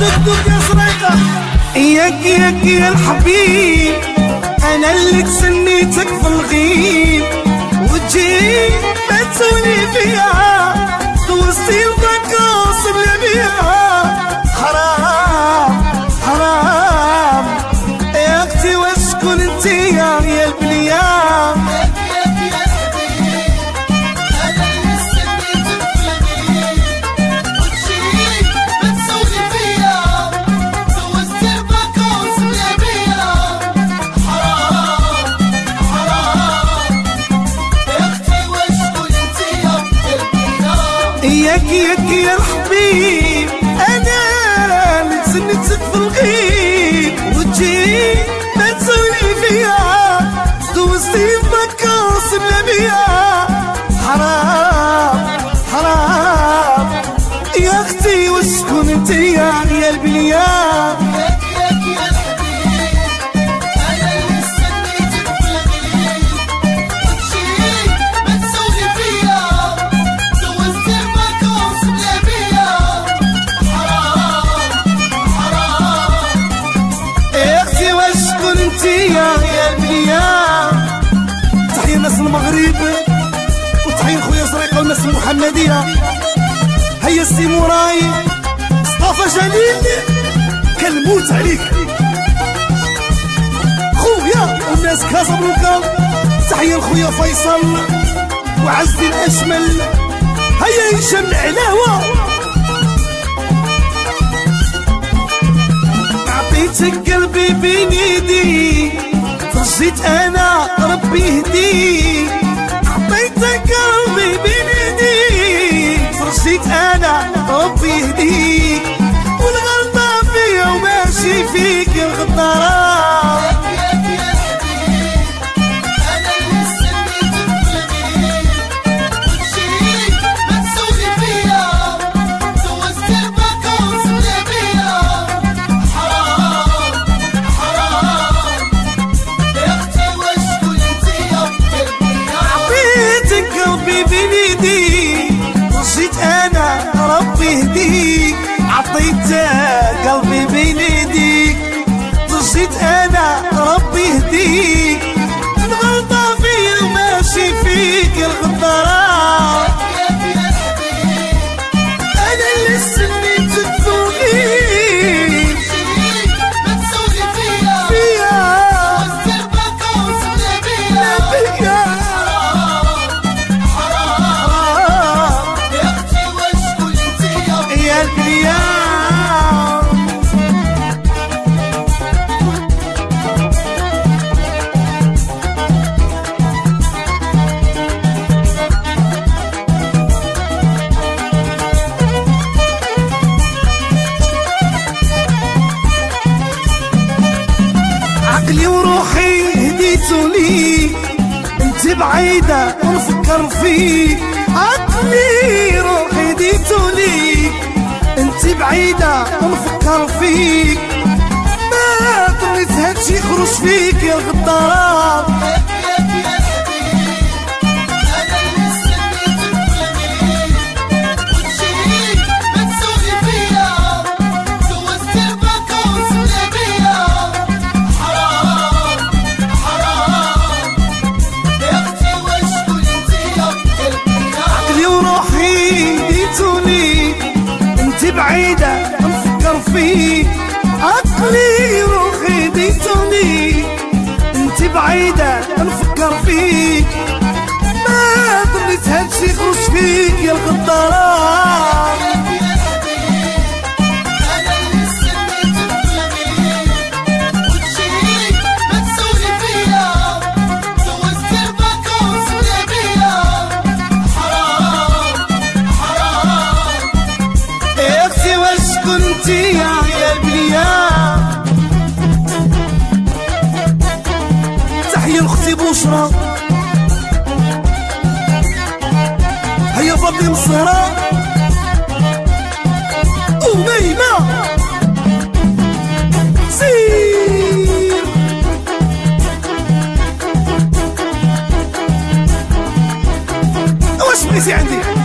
دق يا زريقة. ياك يا الحبيب انا اللي تسنيتك في الغيب، وتجي ما تسولي فيها توصي الفاكونس بلا بيها. حرام حرام يا اختي وشكون انتيا يا البليان. ياك يا الحبيب انا اللي تسنيتك في الغيب، وتجي ما تسولي فيها دوزتي فاكونس بلا بيها. حرام حرام يا اختي وشكون انتيا يا البليان. يا البليان تحية الناس المغرب، وتحية خويا زريقة والناس المحمدية. هيا السي موراي مصطفى جليل كنموت عليك خويا والناس كازابلانكا. تحية لخويا فيصل وعزي الأشمل. هيا هشام العلاوة عطيتك قلبي بين يدي، رجيت انا ربي يهديك. عطيتك قلبي بين يديك، رجيت انا ربي يهديك. والغلطة فيا وماشي فيك الغدارة. عطيتك قلبي بين يديك، رجيت انا ربي يهديك. الغلطة فيا وماشي فيك الغدارة. انا اللي سنيتك في الغيب، ما تسولي فيا وسير باكونس بلا بيا. حرام يا اختي وشكون انتيا يا البليان. عقلي وروحي هديتو ليك، انت بعيدة ونفكر فيك. عقلي روحي هديتو ليك، انت بعيدة ونفكر فيك. ما ظنيت هادشي يخرج فيك يا الغدارة. بعيدة نفكر فيك. عقلي روحي ديتوني، انت بعيدة نفكر فيك. ما ظنيت هادشي يخرج فيك يا الغدارة. يا البليان تحية لأختي بشرى. هيا فاطمة الصهراء أميمة سير. واش بغيتي عندي؟